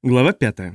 Глава 5.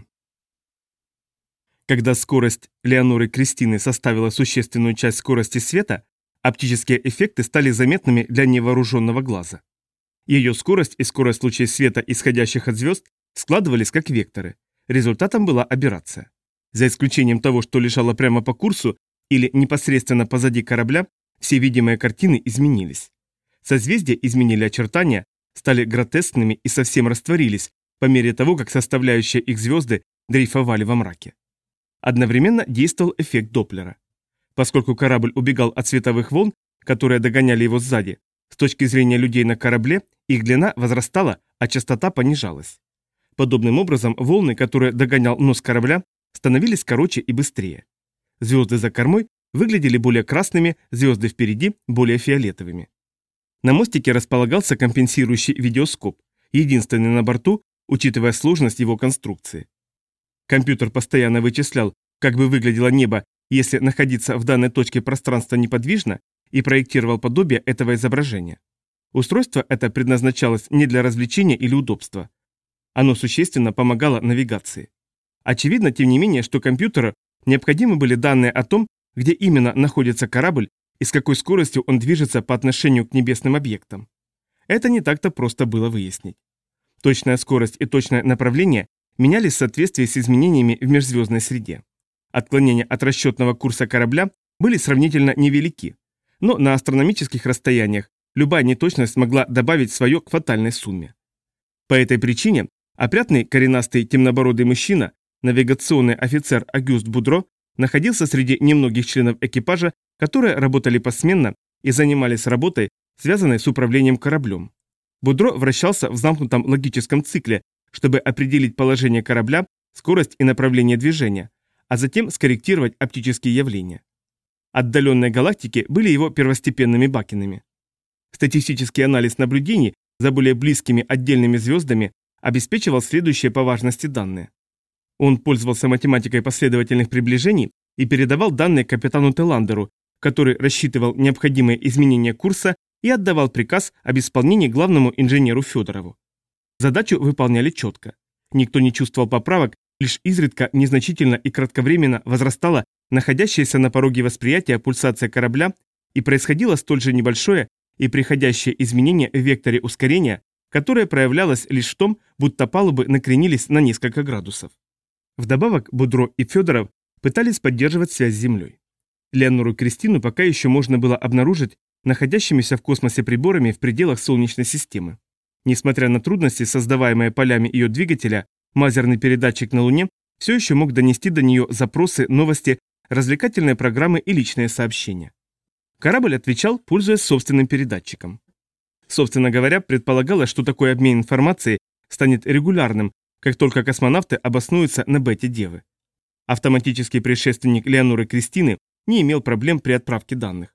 Когда скорость Леоноры Кристины составила существенную часть скорости света, оптические эффекты стали заметными для невооруженного глаза. Ее скорость и скорость лучей света, исходящих от звезд, складывались как векторы. Результатом была аберрация. За исключением того, что лежало прямо по курсу или непосредственно позади корабля, все видимые картины изменились. Созвездия изменили очертания, стали гротескными и совсем растворились, по мере того, как составляющие их звезды дрейфовали во мраке. Одновременно действовал эффект Доплера. Поскольку корабль убегал от световых волн, которые догоняли его сзади, с точки зрения людей на корабле, их длина возрастала, а частота понижалась. Подобным образом, волны, которые догонял нос корабля, становились короче и быстрее. Звезды за кормой выглядели более красными, звезды впереди более фиолетовыми. На мостике располагался компенсирующий видеоскоп, единственный на борту, учитывая сложность его конструкции. Компьютер постоянно вычислял, как бы выглядело небо, если находиться в данной точке пространства неподвижно, и проектировал подобие этого изображения. Устройство это предназначалось не для развлечения или удобства. Оно существенно помогало навигации. Очевидно, тем не менее, что компьютеру необходимы были данные о том, где именно находится корабль и с какой скоростью он движется по отношению к небесным объектам. Это не так-то просто было выяснить. Точная скорость и точное направление менялись в соответствии с изменениями в межзвездной среде. Отклонения от расчетного курса корабля были сравнительно невелики, но на астрономических расстояниях любая неточность могла добавить свое к фатальной сумме. По этой причине опрятный коренастый темнобородый мужчина, навигационный офицер Агюст Будро, находился среди немногих членов экипажа, которые работали посменно и занимались работой, связанной с управлением кораблем. Будро вращался в замкнутом логическом цикле, чтобы определить положение корабля, скорость и направление движения, а затем скорректировать оптические явления. Отдаленные галактики были его первостепенными бакенами. Статистический анализ наблюдений за более близкими отдельными звездами обеспечивал следующие по важности данные. Он пользовался математикой последовательных приближений и передавал данные капитану Теландеру, который рассчитывал необходимые изменения курса и отдавал приказ об исполнении главному инженеру Федорову. Задачу выполняли четко. Никто не чувствовал поправок, лишь изредка незначительно и кратковременно возрастала находящаяся на пороге восприятия пульсация корабля, и происходило столь же небольшое и приходящее изменение в векторе ускорения, которое проявлялось лишь в том, будто палубы накренились на несколько градусов. Вдобавок Будро и Федоров пытались поддерживать связь с Землей. Леонору Кристину пока еще можно было обнаружить находящимися в космосе приборами в пределах Солнечной системы. Несмотря на трудности, создаваемые полями ее двигателя, мазерный передатчик на Луне все еще мог донести до нее запросы, новости, развлекательные программы и личные сообщения. Корабль отвечал, пользуясь собственным передатчиком. Собственно говоря, предполагалось, что такой обмен информацией станет регулярным, как только космонавты обоснуются на бете Девы. Автоматический предшественник Леоноры Кристины не имел проблем при отправке данных.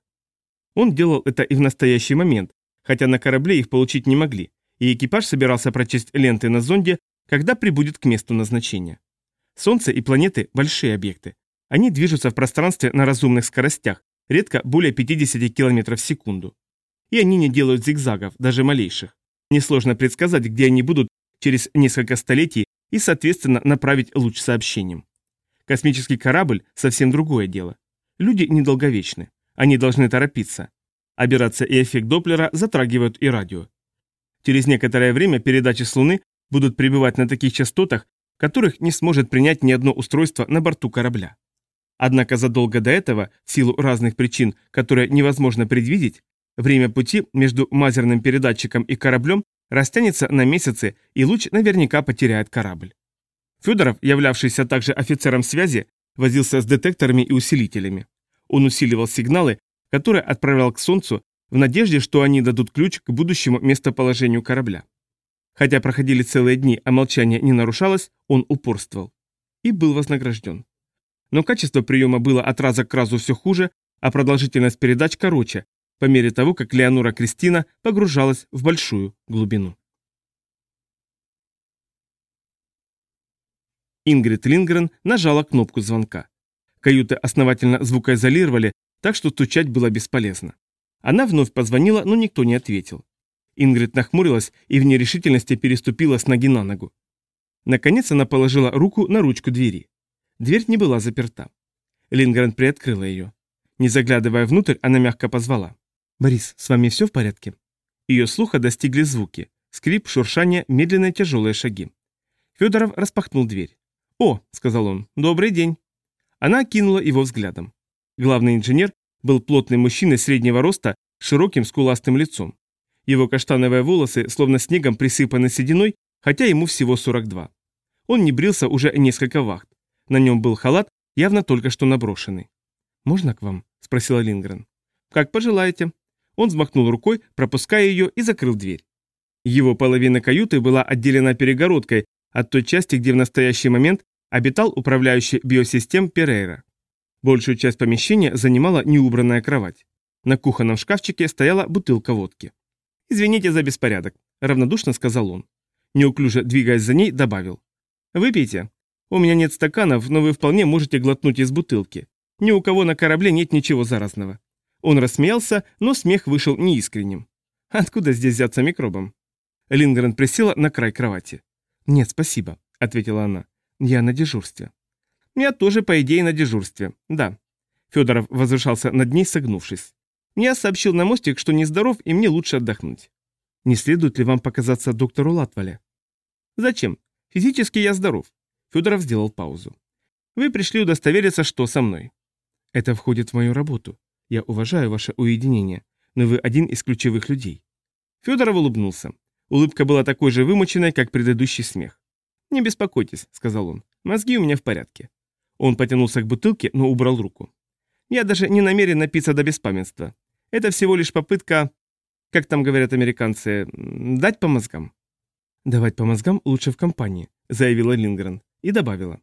Он делал это и в настоящий момент, хотя на корабле их получить не могли, и экипаж собирался прочесть ленты на зонде, когда прибудет к месту назначения. Солнце и планеты – большие объекты. Они движутся в пространстве на разумных скоростях, редко более 50 км в секунду. И они не делают зигзагов, даже малейших. Несложно предсказать, где они будут через несколько столетий и, соответственно, направить луч сообщением. Космический корабль – совсем другое дело. Люди недолговечны. Они должны торопиться. Аберрация и эффект Доплера затрагивают и радио. Через некоторое время передачи с Луны будут пребывать на таких частотах, которых не сможет принять ни одно устройство на борту корабля. Однако задолго до этого, в силу разных причин, которые невозможно предвидеть, время пути между мазерным передатчиком и кораблем растянется на месяцы, и луч наверняка потеряет корабль. Федоров, являвшийся также офицером связи, возился с детекторами и усилителями. Он усиливал сигналы, которые отправлял к Солнцу, в надежде, что они дадут ключ к будущему местоположению корабля. Хотя проходили целые дни, а молчание не нарушалось, он упорствовал. И был вознагражден. Но качество приема было от раза к разу все хуже, а продолжительность передач короче, по мере того, как Леонора Кристина погружалась в большую глубину. Ингрид Линдгрен нажала кнопку звонка. Каюты основательно звукоизолировали, так что стучать было бесполезно. Она вновь позвонила, но никто не ответил. Ингрид нахмурилась и в нерешительности переступила с ноги на ногу. Наконец она положила руку на ручку двери. Дверь не была заперта. Линдгрен приоткрыла ее. Не заглядывая внутрь, она мягко позвала. «Борис, с вами все в порядке?» Ее слуха достигли звуки. Скрип, шуршание, медленные тяжелые шаги. Федоров распахнул дверь. «О», — сказал он, — «добрый день». Она окинула его взглядом. Главный инженер был плотным мужчиной среднего роста с широким скуластым лицом. Его каштановые волосы словно снегом присыпаны сединой, хотя ему всего 42. Он не брился уже несколько вахт. На нем был халат, явно только что наброшенный. «Можно к вам?» – спросила Линдгрен. «Как пожелаете». Он взмахнул рукой, пропуская ее, и закрыл дверь. Его половина каюты была отделена перегородкой от той части, где в настоящий момент обитал управляющий биосистем Перейра. Большую часть помещения занимала неубранная кровать. На кухонном шкафчике стояла бутылка водки. «Извините за беспорядок», – равнодушно сказал он. Неуклюже двигаясь за ней, добавил. «Выпейте. У меня нет стаканов, но вы вполне можете глотнуть из бутылки. Ни у кого на корабле нет ничего заразного». Он рассмеялся, но смех вышел неискренним. «Откуда здесь взяться микробам?» Линдгрен присела на край кровати. «Нет, спасибо», — ответила она. «Я на дежурстве». «Я тоже, по идее, на дежурстве, да». Федоров возвышался над ней, согнувшись. «Я сообщил на мостик, что нездоров, и мне лучше отдохнуть». «Не следует ли вам показаться доктору Латвале?» «Зачем? Физически я здоров». Федоров сделал паузу. «Вы пришли удостовериться, что со мной». «Это входит в мою работу. Я уважаю ваше уединение, но вы один из ключевых людей». Федоров улыбнулся. Улыбка была такой же вымученной, как предыдущий смех. «Не беспокойтесь», — сказал он. «Мозги у меня в порядке». Он потянулся к бутылке, но убрал руку. «Я даже не намерен напиться до беспамятства. Это всего лишь попытка, как там говорят американцы, дать по мозгам». «Давать по мозгам лучше в компании», — заявила Линдгрен и добавила.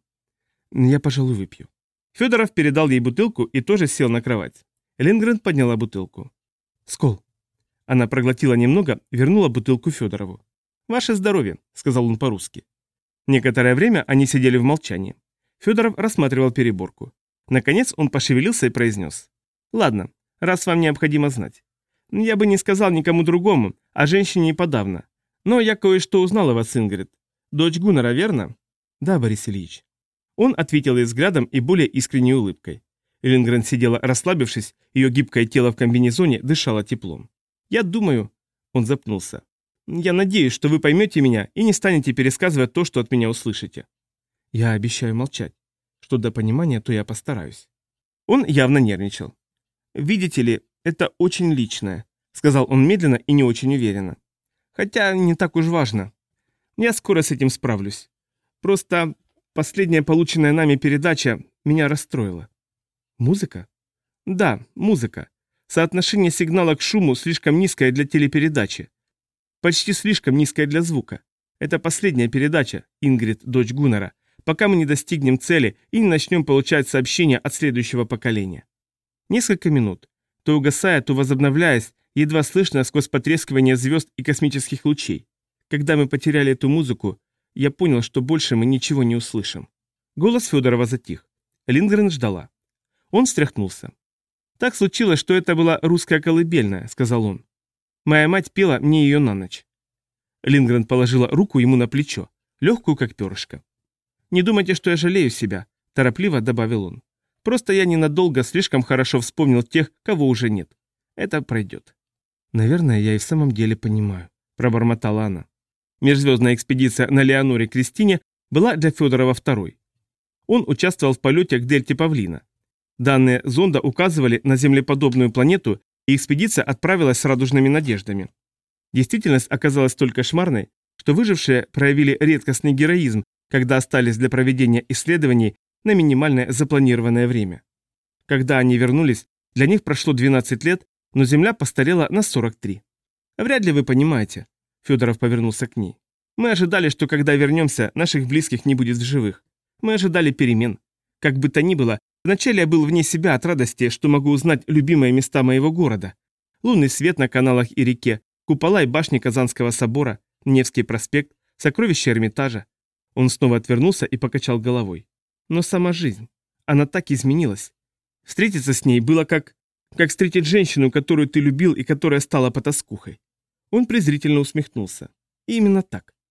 «Я, пожалуй, выпью». Федоров передал ей бутылку и тоже сел на кровать. Линдгрен подняла бутылку. «Скол». Она проглотила немного, вернула бутылку Федорову. «Ваше здоровье», — сказал он по-русски. Некоторое время они сидели в молчании. Федоров рассматривал переборку. Наконец он пошевелился и произнес. «Ладно, раз вам необходимо знать. Я бы не сказал никому другому, а женщине и подавно. Но я кое-что узнал о вас, Ингрид. Дочь Гуннера, верно?» «Да, Борис Ильич». Он ответил ей взглядом и более искренней улыбкой. Линдгрен сидела расслабившись, ее гибкое тело в комбинезоне дышало теплом. «Я думаю...» Он запнулся. «Я надеюсь, что вы поймете меня и не станете пересказывать то, что от меня услышите». «Я обещаю молчать. Что до понимания, то я постараюсь». Он явно нервничал. «Видите ли, это очень личное», — сказал он медленно и не очень уверенно. «Хотя не так уж важно. Я скоро с этим справлюсь. Просто последняя полученная нами передача меня расстроила». «Музыка?» «Да, музыка. Соотношение сигнала к шуму слишком низкое для телепередачи. Почти слишком низкое для звука. Это последняя передача, Ингрид, дочь Гуннера, пока мы не достигнем цели и не начнем получать сообщения от следующего поколения». Несколько минут, то угасая, то возобновляясь, едва слышно сквозь потрескивание звезд и космических лучей. Когда мы потеряли эту музыку, я понял, что больше мы ничего не услышим. Голос Федорова затих. Линдгрен ждала. Он встряхнулся. «Так случилось, что это была русская колыбельная», — сказал он. «Моя мать пела мне ее на ночь». Линдгрен положила руку ему на плечо, легкую, как перышко. «Не думайте, что я жалею себя», — торопливо добавил он. «Просто я ненадолго слишком хорошо вспомнил тех, кого уже нет. Это пройдет». «Наверное, я и в самом деле понимаю», — пробормотала она. Межзвездная экспедиция на Леоноре Кристине была для Федорова второй. Он участвовал в полете к дельте Павлина. Данные зонда указывали на землеподобную планету, и экспедиция отправилась с радужными надеждами. Действительность оказалась столь кошмарной, что выжившие проявили редкостный героизм, когда остались для проведения исследований на минимальное запланированное время. Когда они вернулись, для них прошло 12 лет, но Земля постарела на 43. «Вряд ли вы понимаете», — Федоров повернулся к ней. «Мы ожидали, что когда вернемся, наших близких не будет в живых. Мы ожидали перемен. Как бы то ни было, вначале я был вне себя от радости, что могу узнать любимые места моего города. Лунный свет на каналах и реке, купола и башни Казанского собора, Невский проспект, сокровища Эрмитажа». Он снова отвернулся и покачал головой. «Но сама жизнь, она так изменилась. Встретиться с ней было как встретить женщину, которую ты любил и которая стала потаскухой». Он презрительно усмехнулся. И именно так.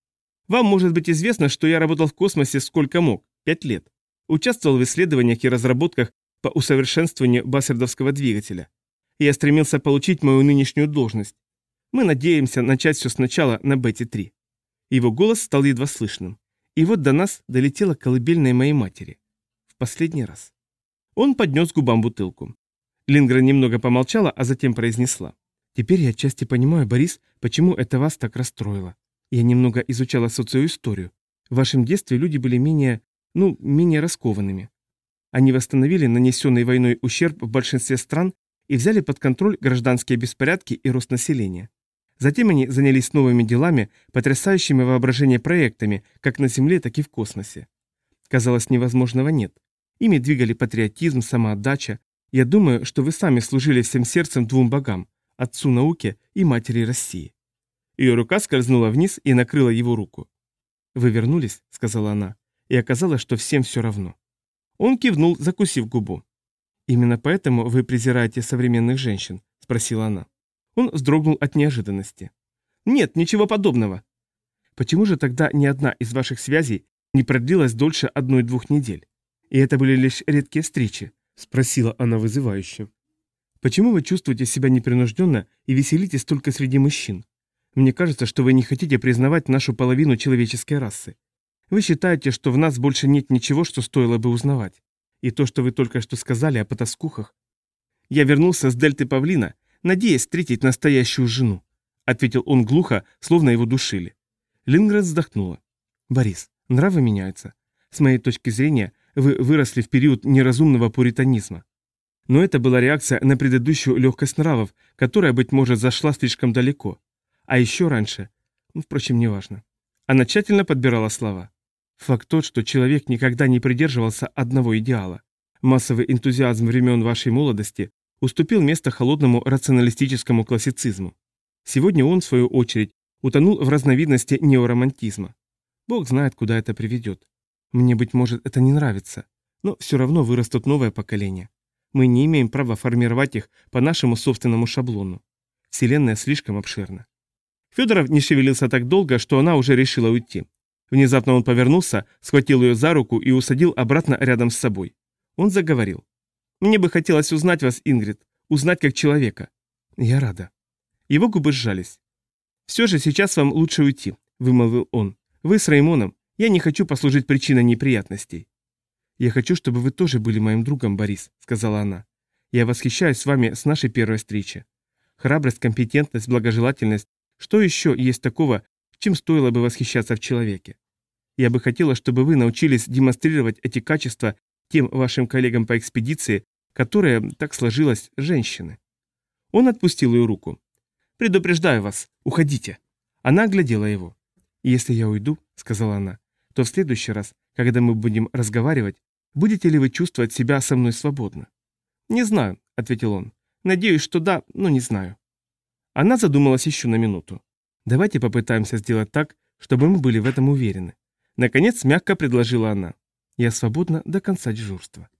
Вам может быть известно, что я работал в космосе сколько мог, 5 лет. Участвовал в исследованиях и разработках по усовершенствованию бассердовского двигателя. Я стремился получить мою нынешнюю должность. Мы надеемся начать все сначала на Бетти-3. Его голос стал едва слышным. И вот до нас долетела колыбельная моей матери. В последний раз. Он поднес к губам бутылку. Линдгрен немного помолчала, а затем произнесла. «Теперь я отчасти понимаю, Борис, почему это вас так расстроило. Я немного изучала социоисторию. В вашем детстве люди были менее раскованными. Они восстановили нанесенный войной ущерб в большинстве стран и взяли под контроль гражданские беспорядки и рост населения. Затем они занялись новыми делами, потрясающими воображение проектами, как на Земле, так и в космосе. Казалось, невозможного нет. Ими двигали патриотизм, самоотдача. Я думаю, что вы сами служили всем сердцем двум богам – Отцу науки и Матери России». Ее рука скользнула вниз и накрыла его руку. «Вы вернулись», — сказала она, — «и оказалось, что всем все равно». Он кивнул, закусив губу. «Именно поэтому вы презираете современных женщин?» — спросила она. Он вздрогнул от неожиданности. «Нет, ничего подобного». «Почему же тогда ни одна из ваших связей не продлилась дольше 1-2 недель? И это были лишь редкие встречи?» — спросила она вызывающе. «Почему вы чувствуете себя непринужденно и веселитесь только среди мужчин? Мне кажется, что вы не хотите признавать нашу половину человеческой расы. Вы считаете, что в нас больше нет ничего, что стоило бы узнавать. И то, что вы только что сказали о потаскухах. Я вернулся с дельты Павлина, надеясь встретить настоящую жену», — ответил он глухо, словно его душили. Линдгрен вздохнула. «Борис, нравы меняются. С моей точки зрения, вы выросли в период неразумного пуританизма. Но это была реакция на предыдущую легкость нравов, которая, быть может, зашла слишком далеко. А еще раньше... Впрочем, неважно». Она тщательно подбирала слова. «Факт тот, что человек никогда не придерживался одного идеала. Массовый энтузиазм времен вашей молодости уступил место холодному рационалистическому классицизму. Сегодня он, в свою очередь, утонул в разновидности неоромантизма. Бог знает, куда это приведет. Мне, быть может, это не нравится, но все равно вырастут новое поколение. Мы не имеем права формировать их по нашему собственному шаблону. Вселенная слишком обширна». Федоров не шевелился так долго, что она уже решила уйти. Внезапно он повернулся, схватил ее за руку и усадил обратно рядом с собой. Он заговорил. «Мне бы хотелось узнать вас, Ингрид, узнать как человека». «Я рада». Его губы сжались. «Все же сейчас вам лучше уйти», — вымолвил он. «Вы с Раймоном. Я не хочу послужить причиной неприятностей». «Я хочу, чтобы вы тоже были моим другом, Борис», — сказала она. «Я восхищаюсь вами с нашей первой встречи. Храбрость, компетентность, благожелательность. Что еще есть такого, чем стоило бы восхищаться в человеке? Я бы хотела, чтобы вы научились демонстрировать эти качества тем вашим коллегам по экспедиции, которые, так сложилось, женщины». Он отпустил ее руку. «Предупреждаю вас, уходите». Она оглядела его. «Если я уйду, — сказала она, — то в следующий раз, когда мы будем разговаривать, будете ли вы чувствовать себя со мной свободно?» «Не знаю», — ответил он. «Надеюсь, что да, но не знаю». Она задумалась еще на минуту. «Давайте попытаемся сделать так, чтобы мы были в этом уверены». Наконец, мягко предложила она. «Я свободна до конца дежурства».